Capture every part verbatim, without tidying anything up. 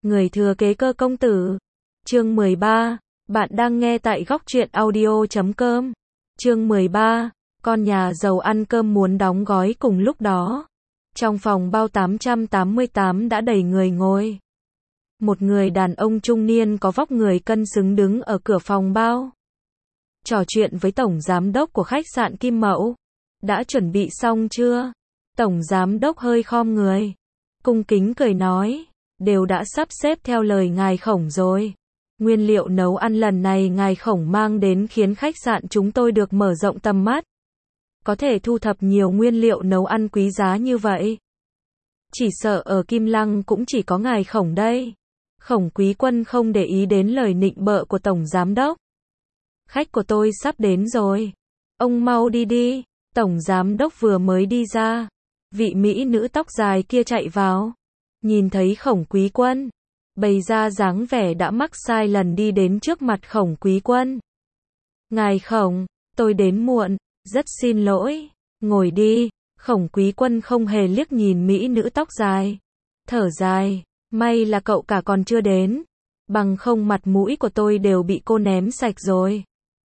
Người thừa kế Cơ công tử. Chương mười ba. Bạn đang nghe tại góc truyện audio chấm com. Chương mười ba. Con nhà giàu ăn cơm muốn đóng gói cùng lúc đó. Trong phòng bao tám trăm tám mươi tám đã đầy người ngồi. Một người đàn ông trung niên có vóc người cân xứng đứng ở cửa phòng bao. Trò chuyện với tổng giám đốc của khách sạn Kim Mẫu. Đã chuẩn bị xong chưa? Tổng giám đốc hơi khom người. Cung kính cười nói. Đều đã sắp xếp theo lời ngài Khổng rồi. Nguyên liệu nấu ăn lần này ngài Khổng mang đến khiến khách sạn chúng tôi được mở rộng tầm mắt. Có thể thu thập nhiều nguyên liệu nấu ăn quý giá như vậy. Chỉ sợ ở Kim Lăng cũng chỉ có ngài Khổng đây. Khổng Quý Quân không để ý đến lời nịnh bợ của tổng giám đốc. Khách của tôi sắp đến rồi. Ông mau đi đi. Tổng giám đốc vừa mới đi ra. Vị mỹ nữ tóc dài kia chạy vào. Nhìn thấy Khổng Quý Quân. Bày ra dáng vẻ đã mắc sai lần đi đến trước mặt Khổng Quý Quân. Ngài Khổng, tôi đến muộn, rất xin lỗi. Ngồi đi. Khổng Quý Quân không hề liếc nhìn mỹ nữ tóc dài. Thở dài. May là cậu cả còn chưa đến. Bằng không mặt mũi của tôi đều bị cô ném sạch rồi.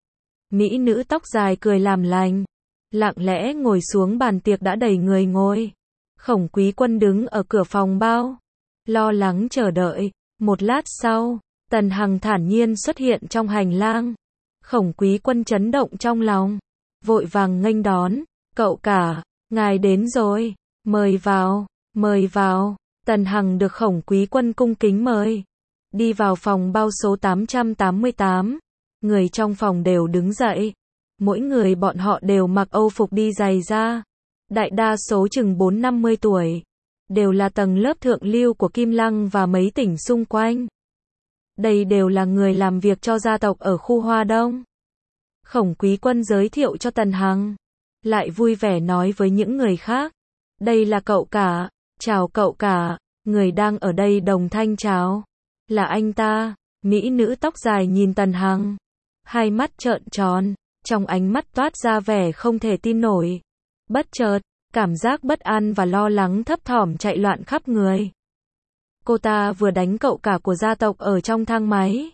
Mỹ nữ tóc dài cười làm lành. Lặng lẽ ngồi xuống bàn tiệc đã đầy người ngồi. Khổng Quý Quân đứng ở cửa phòng bao. Lo lắng chờ đợi. Một lát sau, Tần Hằng thản nhiên xuất hiện trong hành lang. Khổng Quý Quân chấn động trong lòng. Vội vàng nghênh đón. Cậu cả, ngài đến rồi. Mời vào, mời vào. Tần Hằng được Khổng Quý Quân cung kính mời. Đi vào phòng bao số tám trăm tám mươi tám. Người trong phòng đều đứng dậy. Mỗi người bọn họ đều mặc âu phục đi giày da. Đại đa số chừng bốn năm mươi tuổi. Đều là tầng lớp thượng lưu của Kim Lăng và mấy tỉnh xung quanh. Đây đều là người làm việc cho gia tộc ở khu Hoa Đông. Khổng Quý Quân giới thiệu cho Tần Hằng. Lại vui vẻ nói với những người khác. Đây là cậu cả. Chào cậu cả. Người đang ở đây đồng thanh chào. Là anh ta. Mỹ nữ tóc dài nhìn Tần Hằng. Hai mắt trợn tròn. Trong ánh mắt toát ra vẻ không thể tin nổi. Bất chợt, cảm giác bất an và lo lắng thấp thỏm chạy loạn khắp người. Cô ta vừa đánh cậu cả của gia tộc ở trong thang máy.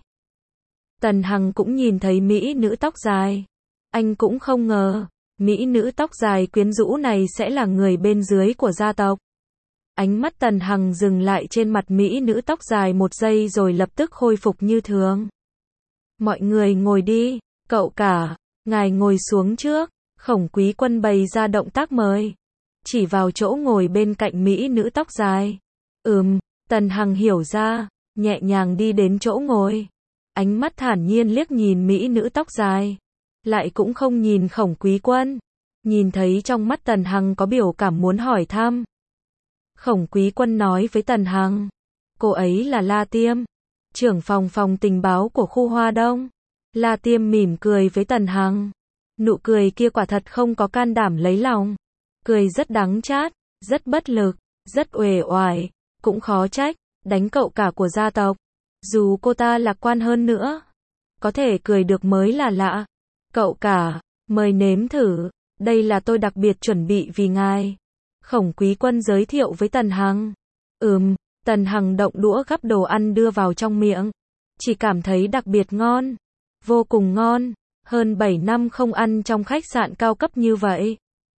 Tần Hằng cũng nhìn thấy mỹ nữ tóc dài. Anh cũng không ngờ, mỹ nữ tóc dài quyến rũ này sẽ là người bên dưới của gia tộc. Ánh mắt Tần Hằng dừng lại trên mặt mỹ nữ tóc dài một giây rồi lập tức khôi phục như thường. Mọi người ngồi đi, cậu cả, ngài ngồi xuống trước. Khổng Quý Quân bày ra động tác mời. Chỉ vào chỗ ngồi bên cạnh mỹ nữ tóc dài. Ừm, Tần Hằng hiểu ra, nhẹ nhàng đi đến chỗ ngồi. Ánh mắt thản nhiên liếc nhìn mỹ nữ tóc dài. Lại cũng không nhìn Khổng Quý Quân. Nhìn thấy trong mắt Tần Hằng có biểu cảm muốn hỏi thăm. Khổng Quý Quân nói với Tần Hằng. Cô ấy là La Tiêm, trưởng phòng phòng tình báo của khu Hoa Đông. La Tiêm mỉm cười với Tần Hằng. Nụ cười kia quả thật không có can đảm lấy lòng. Cười rất đắng chát, rất bất lực, rất uể oải. Cũng khó trách, đánh cậu cả của gia tộc. Dù cô ta lạc quan hơn nữa, có thể cười được mới là lạ. Cậu cả, mời nếm thử. Đây là tôi đặc biệt chuẩn bị vì ngài. Khổng Quý Quân giới thiệu với Tần Hằng. Ừm, Tần Hằng động đũa gắp đồ ăn đưa vào trong miệng. Chỉ cảm thấy đặc biệt ngon. Vô cùng ngon. Hơn bảy năm không ăn trong khách sạn cao cấp như vậy.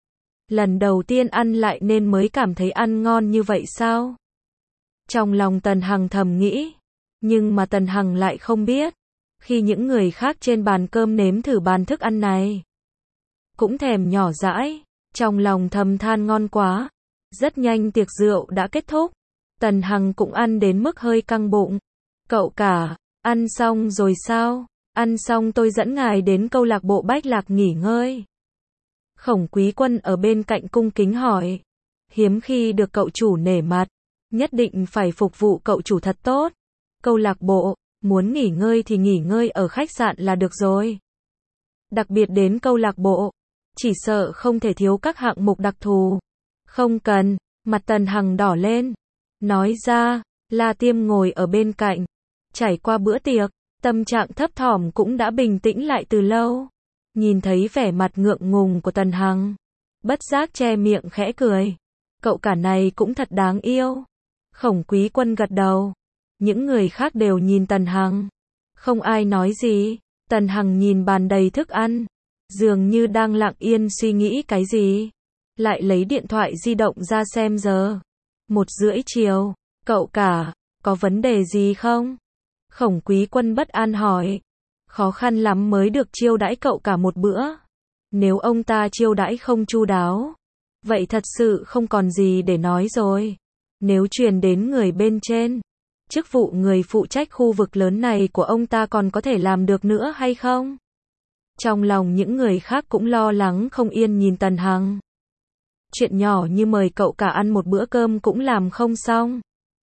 Lần đầu tiên ăn lại nên mới cảm thấy ăn ngon như vậy sao? Trong lòng Tần Hằng thầm nghĩ. Nhưng mà Tần Hằng lại không biết. Khi những người khác trên bàn cơm nếm thử bàn thức ăn này. Cũng thèm nhỏ dãi. Trong lòng thầm than ngon quá. Rất nhanh tiệc rượu đã kết thúc. Tần Hằng cũng ăn đến mức hơi căng bụng. Cậu cả, ăn xong rồi sao? Ăn xong tôi dẫn ngài đến câu lạc bộ Bách Lạc nghỉ ngơi. Khổng Quý Quân ở bên cạnh cung kính hỏi. Hiếm khi được cậu chủ nể mặt. Nhất định phải phục vụ cậu chủ thật tốt. Câu lạc bộ, muốn nghỉ ngơi thì nghỉ ngơi ở khách sạn là được rồi. Đặc biệt đến câu lạc bộ, chỉ sợ không thể thiếu các hạng mục đặc thù. Không cần, mặt Tần Hằng đỏ lên. Nói ra, La Tiêm ngồi ở bên cạnh. Trải qua bữa tiệc, tâm trạng thấp thỏm cũng đã bình tĩnh lại từ lâu. Nhìn thấy vẻ mặt ngượng ngùng của Tần Hằng. Bất giác che miệng khẽ cười. Cậu cả này cũng thật đáng yêu. Khổng Quý Quân gật đầu. Những người khác đều nhìn Tần Hằng. Không ai nói gì. Tần Hằng nhìn bàn đầy thức ăn. Dường như đang lặng yên suy nghĩ cái gì. Lại lấy điện thoại di động ra xem giờ. Một rưỡi chiều. Cậu cả, có vấn đề gì không? Khổng Quý Quân bất an hỏi. Khó khăn lắm mới được chiêu đãi cậu cả một bữa. Nếu ông ta chiêu đãi không chu đáo, vậy thật sự không còn gì để nói rồi. Nếu truyền đến người bên trên, chức vụ người phụ trách khu vực lớn này của ông ta còn có thể làm được nữa hay không? Trong lòng những người khác cũng lo lắng không yên nhìn Tần Hằng. Chuyện nhỏ như mời cậu cả ăn một bữa cơm cũng làm không xong.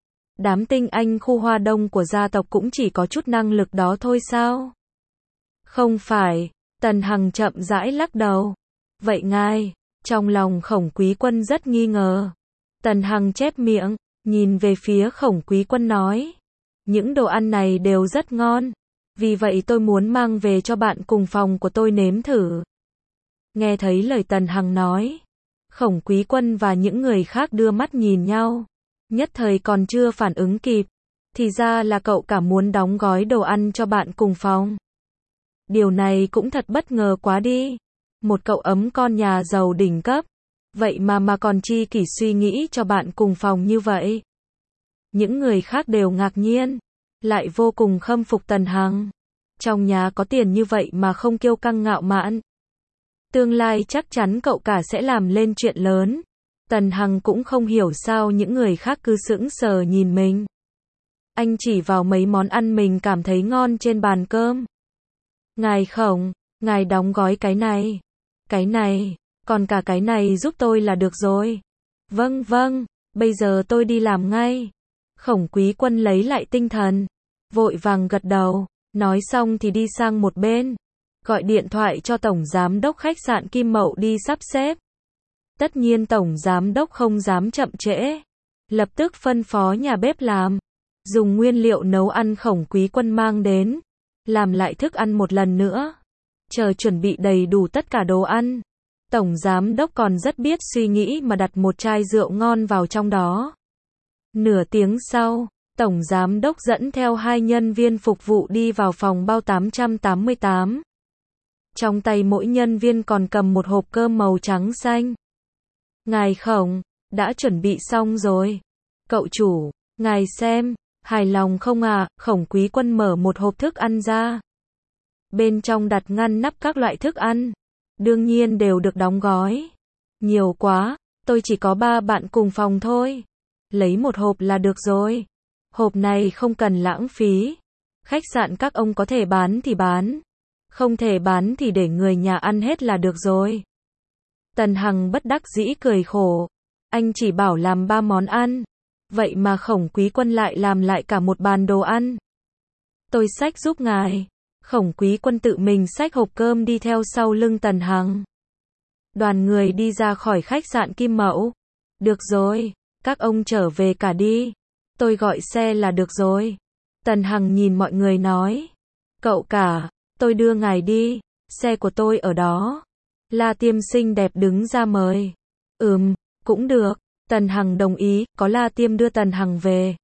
Đám tinh anh khu Hoa Đông của gia tộc cũng chỉ có chút năng lực đó thôi sao? Không phải, Tần Hằng chậm rãi lắc đầu. Vậy ngài, trong lòng Khổng Quý Quân rất nghi ngờ. Tần Hằng chép miệng, nhìn về phía Khổng Quý Quân nói. Những đồ ăn này đều rất ngon. Vì vậy tôi muốn mang về cho bạn cùng phòng của tôi nếm thử. Nghe thấy lời Tần Hằng nói, Khổng Quý Quân và những người khác đưa mắt nhìn nhau. Nhất thời còn chưa phản ứng kịp. Thì ra là cậu cả muốn đóng gói đồ ăn cho bạn cùng phòng. Điều này cũng thật bất ngờ quá đi. Một cậu ấm con nhà giàu đỉnh cấp. Vậy mà mà còn chi kỷ suy nghĩ cho bạn cùng phòng như vậy. Những người khác đều ngạc nhiên. Lại vô cùng khâm phục Tần Hằng. Trong nhà có tiền như vậy mà không kiêu căng ngạo mạn. Tương lai chắc chắn cậu cả sẽ làm lên chuyện lớn. Tần Hằng cũng không hiểu sao những người khác cứ sững sờ nhìn mình. Anh chỉ vào mấy món ăn mình cảm thấy ngon trên bàn cơm. Ngài Khổng, ngài đóng gói cái này. Cái này, còn cả cái này giúp tôi là được rồi. Vâng vâng, bây giờ tôi đi làm ngay. Khổng Quý Quân lấy lại tinh thần. Vội vàng gật đầu, nói xong thì đi sang một bên. Gọi điện thoại cho Tổng Giám đốc khách sạn Kim Mậu đi sắp xếp. Tất nhiên Tổng Giám đốc không dám chậm trễ. Lập tức phân phó nhà bếp làm. Dùng nguyên liệu nấu ăn Khổng Quý Quân mang đến. Làm lại thức ăn một lần nữa. Chờ chuẩn bị đầy đủ tất cả đồ ăn. Tổng Giám đốc còn rất biết suy nghĩ mà đặt một chai rượu ngon vào trong đó. Nửa tiếng sau, Tổng Giám đốc dẫn theo hai nhân viên phục vụ đi vào phòng bao tám trăm tám mươi tám. Trong tay mỗi nhân viên còn cầm một hộp cơm màu trắng xanh. Ngài Khổng, đã chuẩn bị xong rồi. Cậu chủ, ngài xem, hài lòng không à? Khổng Quý Quân mở một hộp thức ăn ra. Bên trong đặt ngăn nắp các loại thức ăn. Đương nhiên đều được đóng gói. Nhiều quá, tôi chỉ có ba bạn cùng phòng thôi. Lấy một hộp là được rồi. Hộp này không cần lãng phí. Khách sạn các ông có thể bán thì bán. Không thể bán thì để người nhà ăn hết là được rồi. Tần Hằng bất đắc dĩ cười khổ. Anh chỉ bảo làm ba món ăn. Vậy mà Khổng Quý Quân lại làm lại cả một bàn đồ ăn. Tôi xách giúp ngài. Khổng Quý Quân tự mình xách hộp cơm đi theo sau lưng Tần Hằng. Đoàn người đi ra khỏi khách sạn Kim Mậu. Được rồi, các ông trở về cả đi. Tôi gọi xe là được rồi. Tần Hằng nhìn mọi người nói. Cậu cả, tôi đưa ngài đi. Xe của tôi ở đó. La Tiêm xinh đẹp đứng ra mời. Ừm, cũng được. Tần Hằng đồng ý, có La Tiêm đưa Tần Hằng về.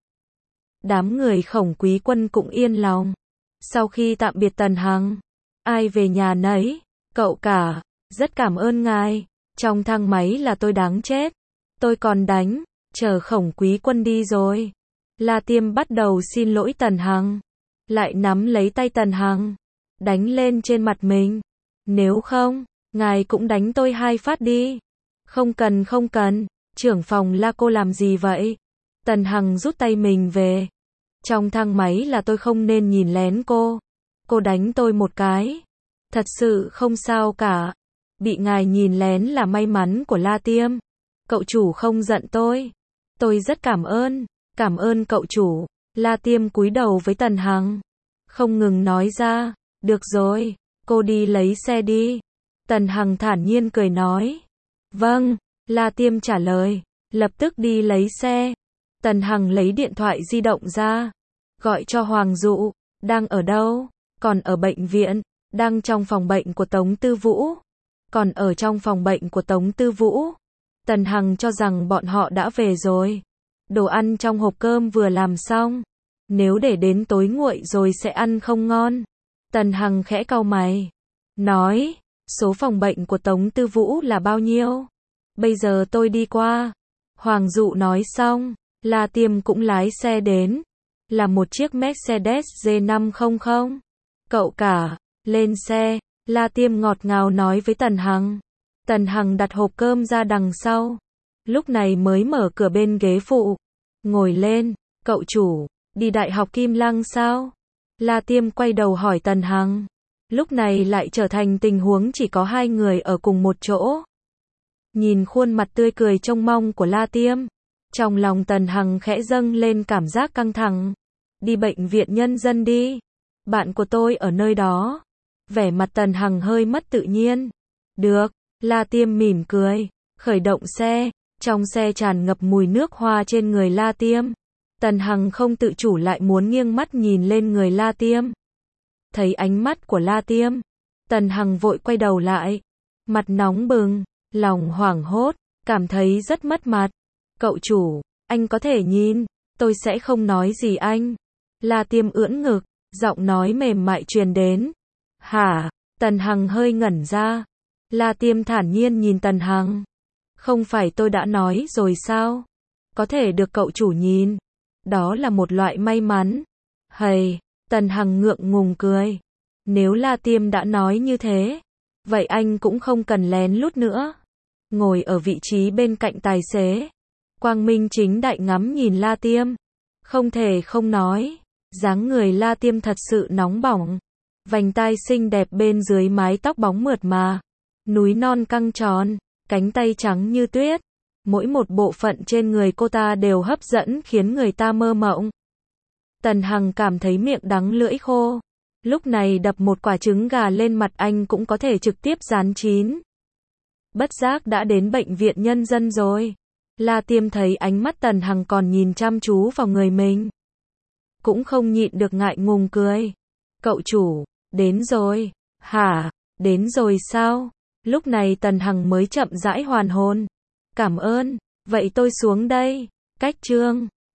Đám người Khổng Quý Quân cũng yên lòng. Sau khi tạm biệt Tần Hằng, ai về nhà nấy. Cậu cả, rất cảm ơn ngài. Trong thang máy là tôi đáng chết. Tôi còn đánh, chờ Khổng Quý Quân đi rồi. La Tiêm bắt đầu xin lỗi Tần Hằng. Lại nắm lấy tay Tần Hằng. Đánh lên trên mặt mình. Nếu không, ngài cũng đánh tôi hai phát đi. Không cần không cần. Trưởng phòng La cô làm gì vậy? Tần Hằng rút tay mình về. Trong thang máy là tôi không nên nhìn lén cô. Cô đánh tôi một cái. Thật sự không sao cả. Bị ngài nhìn lén là may mắn của La Tiêm. Cậu chủ không giận tôi. Tôi rất cảm ơn. Cảm ơn cậu chủ. La Tiêm cúi đầu với Tần Hằng. Không ngừng nói ra. Được rồi, cô đi lấy xe đi. Tần Hằng thản nhiên cười nói. Vâng, La Tiêm trả lời. Lập tức đi lấy xe. Tần Hằng lấy điện thoại di động ra. Gọi cho Hoàng Dụ. Đang ở đâu? Còn ở bệnh viện. Đang trong phòng bệnh của Tống Tư Vũ. Còn ở trong phòng bệnh của Tống Tư Vũ. Tần Hằng cho rằng bọn họ đã về rồi. Đồ ăn trong hộp cơm vừa làm xong. Nếu để đến tối nguội rồi sẽ ăn không ngon. Tần Hằng khẽ cau mày. Nói, số phòng bệnh của Tống Tư Vũ là bao nhiêu? Bây giờ tôi đi qua. Hoàng Dụ nói xong, La Tiêm cũng lái xe đến. Là một chiếc Mercedes G năm trăm. Cậu cả, lên xe, La Tiêm ngọt ngào nói với Tần Hằng. Tần Hằng đặt hộp cơm ra đằng sau. Lúc này mới mở cửa bên ghế phụ. Ngồi lên, cậu chủ, đi Đại học Kim Lăng sao? La Tiêm quay đầu hỏi Tần Hằng. Lúc này lại trở thành tình huống chỉ có hai người ở cùng một chỗ. Nhìn khuôn mặt tươi cười trông mong của La Tiêm, trong lòng Tần Hằng khẽ dâng lên cảm giác căng thẳng. Đi bệnh viện nhân dân đi. Bạn của tôi ở nơi đó. Vẻ mặt Tần Hằng hơi mất tự nhiên. Được, La Tiêm mỉm cười, khởi động xe. Trong xe tràn ngập mùi nước hoa trên người La Tiêm. Tần Hằng không tự chủ lại muốn nghiêng mắt nhìn lên người La Tiêm. Thấy ánh mắt của La Tiêm, Tần Hằng vội quay đầu lại. Mặt nóng bừng, lòng hoảng hốt, cảm thấy rất mất mặt. Cậu chủ, anh có thể nhìn, tôi sẽ không nói gì anh. La Tiêm ưỡn ngực, giọng nói mềm mại truyền đến. Hả? Tần Hằng hơi ngẩn ra. La Tiêm thản nhiên nhìn Tần Hằng. Không phải tôi đã nói rồi sao? Có thể được cậu chủ nhìn. Đó là một loại may mắn. Hầy, Tần Hằng ngượng ngùng cười. Nếu La Tiêm đã nói như thế, vậy anh cũng không cần lén lút nữa. Ngồi ở vị trí bên cạnh tài xế, Quang Minh chính đại ngắm nhìn La Tiêm. Không thể không nói, dáng người La Tiêm thật sự nóng bỏng. Vành tai xinh đẹp bên dưới mái tóc bóng mượt mà. Núi non căng tròn, cánh tay trắng như tuyết. Mỗi một bộ phận trên người cô ta đều hấp dẫn khiến người ta mơ mộng. Tần Hằng cảm thấy miệng đắng lưỡi khô. Lúc này đập một quả trứng gà lên mặt anh cũng có thể trực tiếp rán chín. Bất giác đã đến bệnh viện nhân dân rồi. La Tiêm thấy ánh mắt Tần Hằng còn nhìn chăm chú vào người mình. Cũng không nhịn được ngại ngùng cười. Cậu chủ, đến rồi. Hả? Đến rồi sao? Lúc này Tần Hằng mới chậm rãi hoàn hồn. Cảm ơn, vậy tôi xuống đây. Cách chương